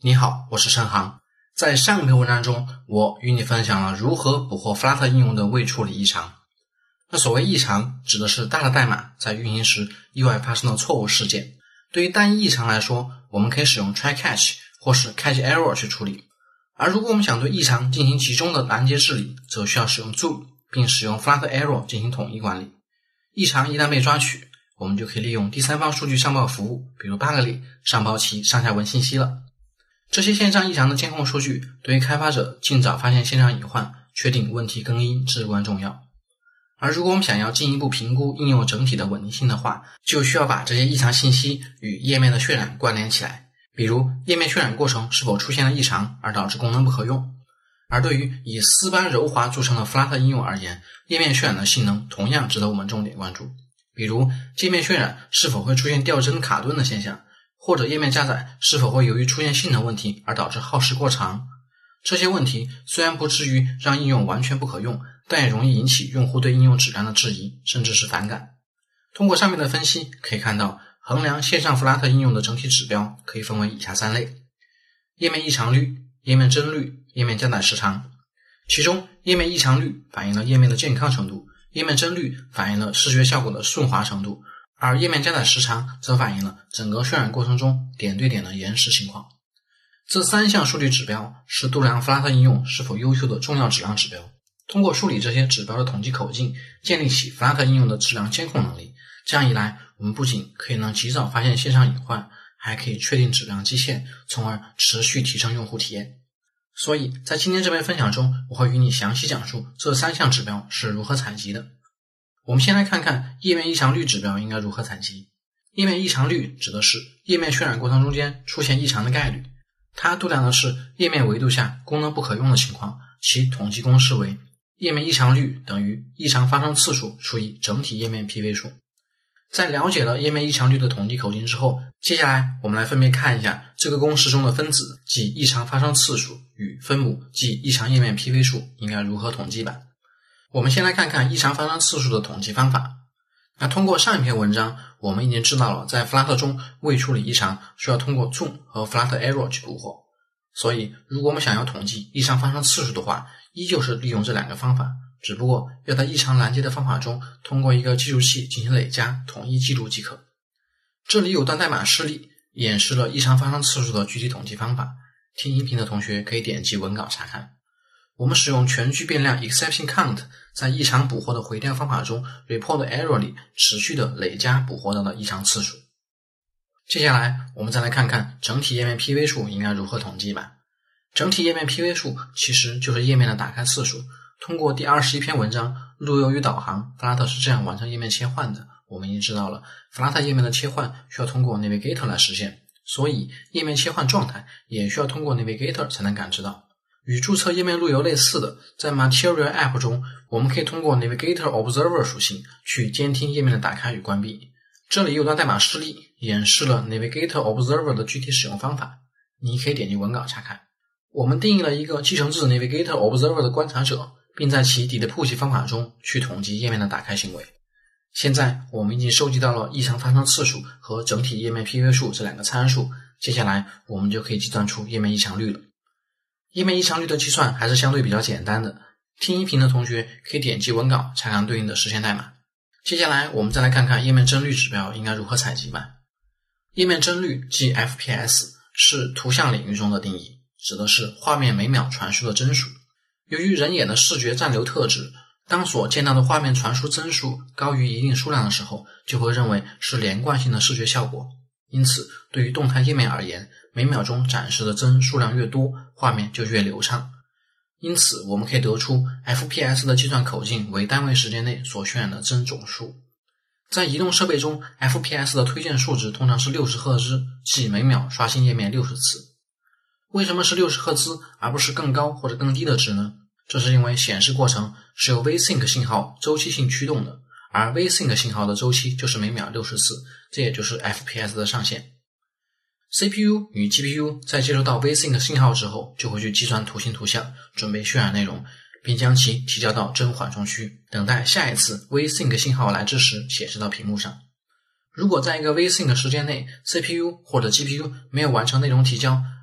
你好，我是申航。在上一篇文章中，我与你分享了如何捕获 Flutter 应用的未处理异常。那所谓异常，指的是大的代码在运行时意外发生的错误事件。对于单一异常来说，我们可以使用 try catch 或是 catch error 去处理。而如果我们想对异常进行集中的拦截治理，则需要使用 zoom， 并使用 Flutter error 进行统一管理。异常一旦被抓取，我们就可以利用第三方数据上报服务，比如 Bugly 上报其上下文信息了。这些线上异常的监控数据对于开发者尽早发现线上隐患，确定问题根因至关重要。而如果我们想要进一步评估应用整体的稳定性的话，就需要把这些异常信息与页面的渲染关联起来，比如页面渲染过程是否出现了异常而导致功能不可用。而对于以丝般柔滑著称的 Flutter 应用而言，页面渲染的性能同样值得我们重点关注，比如界面渲染是否会出现掉帧卡顿的现象，或者页面加载是否会由于出现性能问题而导致耗时过长。这些问题虽然不至于让应用完全不可用，但也容易引起用户对应用质量的质疑，甚至是反感。通过上面的分析可以看到，衡量线上 Flutter 应用的整体指标可以分为以下三类：页面异常率、页面帧率、页面加载时长。其中页面异常率反映了页面的健康程度，页面帧率反映了视觉效果的顺滑程度，而页面加载时长则反映了整个渲染过程中点对点的延时情况。这三项数据指标是度量 Flutter 应用是否优秀的重要质量指标。通过梳理这些指标的统计口径，建立起 Flutter 应用的质量监控能力。这样一来，我们不仅可以能及早发现线上隐患，还可以确定质量基线，从而持续提升用户体验。所以在今天这篇分享中，我会与你详细讲述这三项指标是如何采集的。我们先来看看页面异常率指标应该如何采集。页面异常率指的是页面渲染过程中间出现异常的概率，它度量的是页面维度下功能不可用的情况，其统计公式为页面异常率等于异常发生次数除以整体页面 PV 数。在了解了页面异常率的统计口径之后，接下来我们来分别看一下这个公式中的分子，即异常发生次数，与分母，即异常页面 PV 数应该如何统计吧。我们先来看看异常发生次数的统计方法。那通过上一篇文章，我们已经知道了在 Flutter 中未处理异常需要通过 zoom 和 Flutter error 去捕获。所以如果我们想要统计异常发生次数的话，依旧是利用这两个方法，只不过要在异常拦截的方法中通过一个计数器进行累加统一记录即可。这里有段代码示例演示了异常发生次数的具体统计方法，听音频的同学可以点击文稿查看。我们使用全局变量 exception count 在异常捕获的回调方法中 report error 里持续的累加捕获到的异常次数。接下来我们再来看看整体页面 PV 数应该如何统计吧。整体页面 PV 数其实就是页面的打开次数。通过第21篇文章路由与导航 Flutter 是这样完成页面切换的，我们已经知道了 Flutter 页面的切换需要通过 Navigator 来实现，所以页面切换状态也需要通过 Navigator 才能感知到。与注册页面路由类似的，在 Material App 中，我们可以通过 Navigator Observer 属性去监听页面的打开与关闭。这里有段代码示例演示了 Navigator Observer 的具体使用方法，你可以点击文稿查看。我们定义了一个继承自 Navigator Observer 的观察者，并在其 Deploy 方法中去统计页面的打开行为。现在我们已经收集到了异常发生次数和整体页面 PV 数这两个参数，接下来我们就可以计算出页面异常率了。页面异常率的计算还是相对比较简单的，听音频的同学可以点击文稿查看对应的实现代码。接下来我们再来看看页面帧率指标应该如何采集吧。页面帧率即 FPS 是图像领域中的定义，指的是画面每秒传输的帧数。由于人眼的视觉暂留特质，当所见到的画面传输帧数高于一定数量的时候，就会认为是连贯性的视觉效果。因此对于动态页面而言，每秒钟展示的帧数量越多，画面就越流畅。因此我们可以得出 FPS 的计算口径为单位时间内所渲染的帧总数。在移动设备中， FPS 的推荐数值通常是60赫兹，即每秒刷新页面60次。为什么是60赫兹而不是更高或者更低的值呢？这是因为显示过程是由 VSync 信号周期性驱动的，而 VSync 信号的周期就是每秒60次，这也就是 FPS 的上限。CPU 与 GPU 在接收到 VSync 信号之后，就会去计算图形图像，准备渲染内容，并将其提交到帧缓冲区，等待下一次 VSync 信号来之时显示到屏幕上。如果在一个 VSync 时间内 CPU 或者 GPU 没有完成内容提交，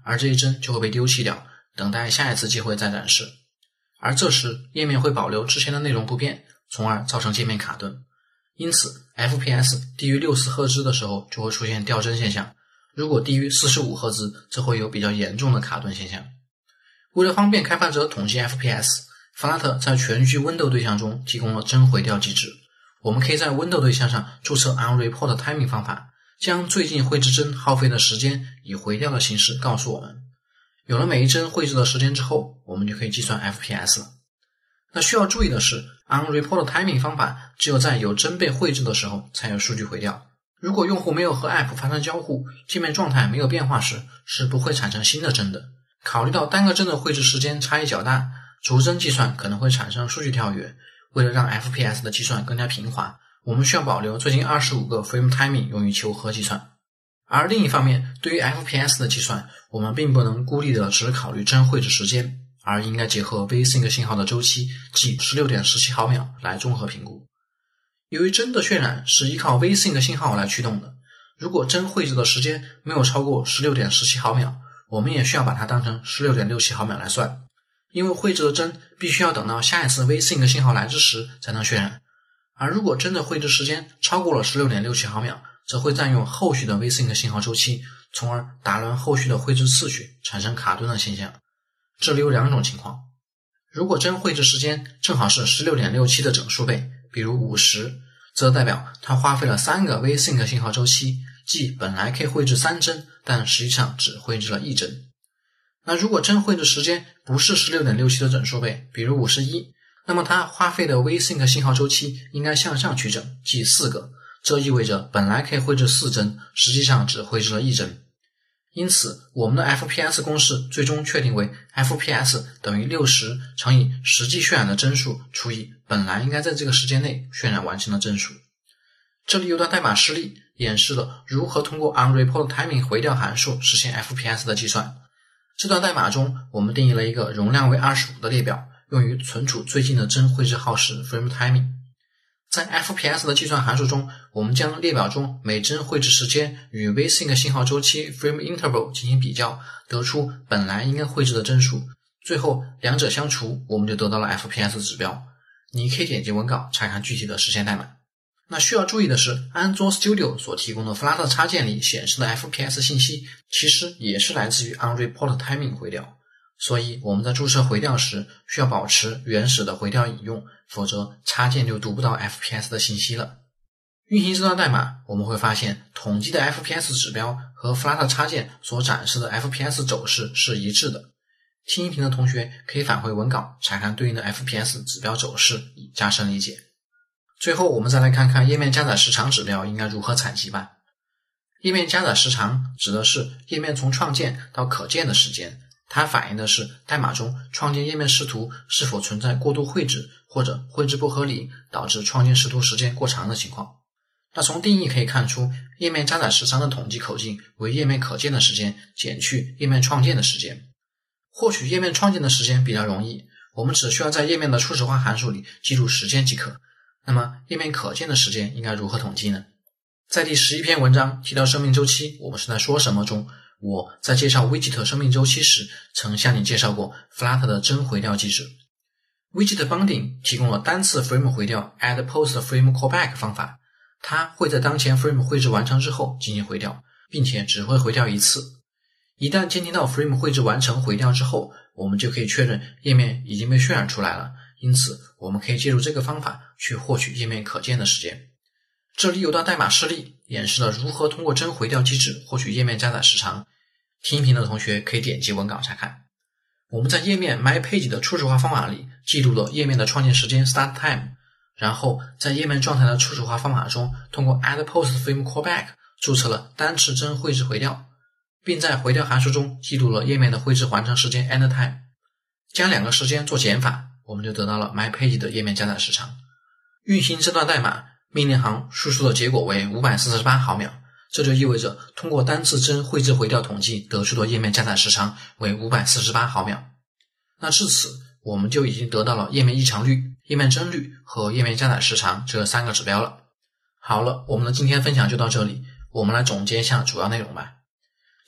而这一帧就会被丢弃掉，等待下一次机会再展示。而这时页面会保留之前的内容不变，从而造成界面卡顿。因此 FPS 低于64赫兹的时候就会出现掉帧现象，如果低于45赫兹则会有比较严重的卡顿现象。为了方便开发者统计 FPS，Flutter 在全局 Window 对象中提供了帧回调机制。我们可以在 Window 对象上注册 onReport timing 方法，将最近绘制帧耗费的时间以回调的形式告诉我们。有了每一帧绘制的时间之后，我们就可以计算 FPS 了。那需要注意的是 onReport timing 方法只有在有帧被绘制的时候才有数据回调。如果用户没有和 App 发生交互，界面状态没有变化时，是不会产生新的帧的。考虑到单个帧的绘制时间差异较大，逐帧计算可能会产生数据跳跃。为了让 FPS 的计算更加平滑，我们需要保留最近25个 frame timing 用于求和计算。而另一方面，对于 FPS 的计算，我们并不能孤立的只考虑帧绘制时间，而应该结合 VSync 信号的周期，即 16.17 毫秒来综合评估。由于帧的渲染是依靠 VSync 信号来驱动的，如果帧绘制的时间没有超过 16.17 毫秒，我们也需要把它当成 16.67 毫秒来算，因为绘制的帧必须要等到下一次 VSync 信号来之时才能渲染。而如果帧的绘制时间超过了 16.67 毫秒，则会占用后续的 VSync 信号周期，从而打乱后续的绘制次序，产生卡顿的现象。这里有两种情况，如果帧绘制时间正好是 16.67 的整数倍，比如50，则代表它花费了3个 VSync 信号周期，即本来可以绘制3帧，但实际上只绘制了1帧。那如果帧绘制时间不是 16.67 的整数倍，比如51，那么它花费的 VSync 信号周期应该向上取整，即4个，这意味着本来可以绘制4帧，实际上只绘制了1帧。因此我们的 FPS 公式最终确定为 FPS 等于60乘以实际渲染的帧数除以本来应该在这个时间内渲染完成的帧数。这里有段代码示例演示了如何通过 onReport timing 回调函数实现 FPS 的计算。这段代码中，我们定义了一个容量为25的列表，用于存储最近的帧绘制耗时 frame timing。在 FPS 的计算函数中，我们将列表中每帧绘制时间与 VSync 信号周期 frame interval 进行比较，得出本来应该绘制的帧数，最后两者相除，我们就得到了 FPS 指标。你可以点击文稿查看具体的实现代码。那需要注意的是，安卓 Studio 所提供的 Flutter 插件里显示的 FPS 信息，其实也是来自于 onReport timing 回调。所以我们在注册回调时需要保持原始的回调引用，否则插件就读不到 FPS 的信息了。运行这段代码，我们会发现统计的 FPS 指标和 Flutter 插件所展示的 FPS 走势是一致的。听音频的同学可以返回文稿查看对应的 FPS 指标走势，以加深理解。最后我们再来看看页面加载时长指标应该如何采集吧。页面加载时长指的是页面从创建到可见的时间，它反映的是代码中创建页面视图是否存在过度绘制或者绘制不合理，导致创建视图时间过长的情况。那从定义可以看出，页面加载时长的统计口径为页面可见的时间减去页面创建的时间。获取页面创建的时间比较容易，我们只需要在页面的初始化函数里记录时间即可。那么页面可见的时间应该如何统计呢？在第11篇文章提到生命周期，我们是在说什么中，我在介绍 Widget 生命周期时曾向你介绍过 Flutter 的帧回调机制。Widget Binding 提供了单次 frame 回调 add post frame callback 方法，它会在当前 frame 绘制完成之后进行回调，并且只会回调一次。一旦监听到 frame 绘制完成回调之后，我们就可以确认页面已经被渲染出来了，因此我们可以借助这个方法去获取页面可见的时间。这里有段代码示例演示了如何通过帧回调机制获取页面加载时长，听音频的同学可以点击文稿查看。我们在页面 MyPage 的初始化方法里记录了页面的创建时间 start time， 然后在页面状态的初始化方法中通过 add post frame callback 注册了单次帧绘制回调，并在回调函数中记录了页面的绘制完成时间 end time。 将两个时间做减法，我们就得到了 MyPage 的页面加载时长。运行这段代码，命令行输出的结果为548毫秒，这就意味着通过单次帧绘制回调统计得出的页面加载时长为548毫秒。那至此我们就已经得到了页面异常率、页面帧率和页面加载时长这3个指标了。好了，我们的今天分享就到这里，我们来总结一下主要内容吧。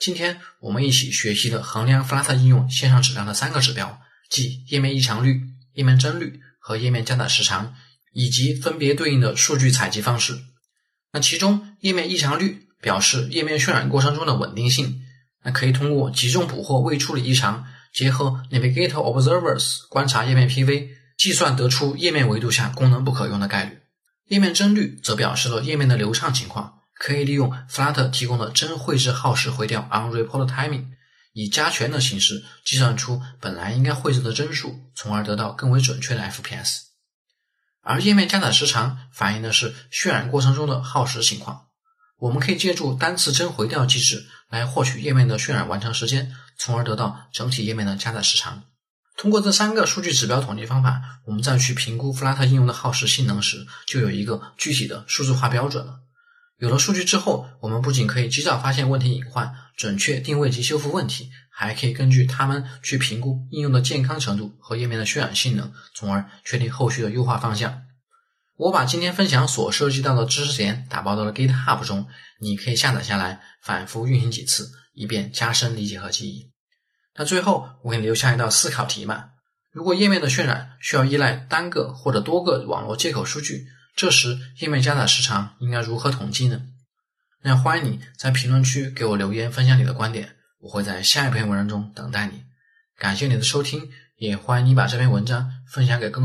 今天我们一起学习的衡量 Flutter 应用线上质量的3个指标，即页面异常率、页面帧率和页面加载时长，以及分别对应的数据采集方式。那其中页面异常率表示页面渲染过程中的稳定性，那可以通过集中捕获未处理异常，结合 Navigator Observers 观察页面 PV， 计算得出页面维度下功能不可用的概率。页面帧率则表示了页面的流畅情况，可以利用 Flutter 提供的帧绘制耗时回调 onReport timing， 以加权的形式计算出本来应该绘制的帧数，从而得到更为准确的 FPS。而页面加载时长反映的是渲染过程中的耗时情况，我们可以借助单次帧回调机制来获取页面的渲染完成时间，从而得到整体页面的加载时长。通过这3个数据指标统计方法，我们再去评估 Flutter 应用的耗时性能时，就有一个具体的数字化标准了。有了数据之后，我们不仅可以及早发现问题隐患，准确定位及修复问题，还可以根据它们去评估应用的健康程度和页面的渲染性能，从而确定后续的优化方向。我把今天分享所涉及到的知识点打包到了 GitHub 中，你可以下载下来反复运行几次，以便加深理解和记忆。那最后我给你留下一道思考题嘛，如果页面的渲染需要依赖单个或者多个网络接口数据，这时页面加载时长应该如何统计呢？那欢迎你在评论区给我留言分享你的观点，我会在下一篇文章中等待你。感谢你的收听，也欢迎你把这篇文章分享给更多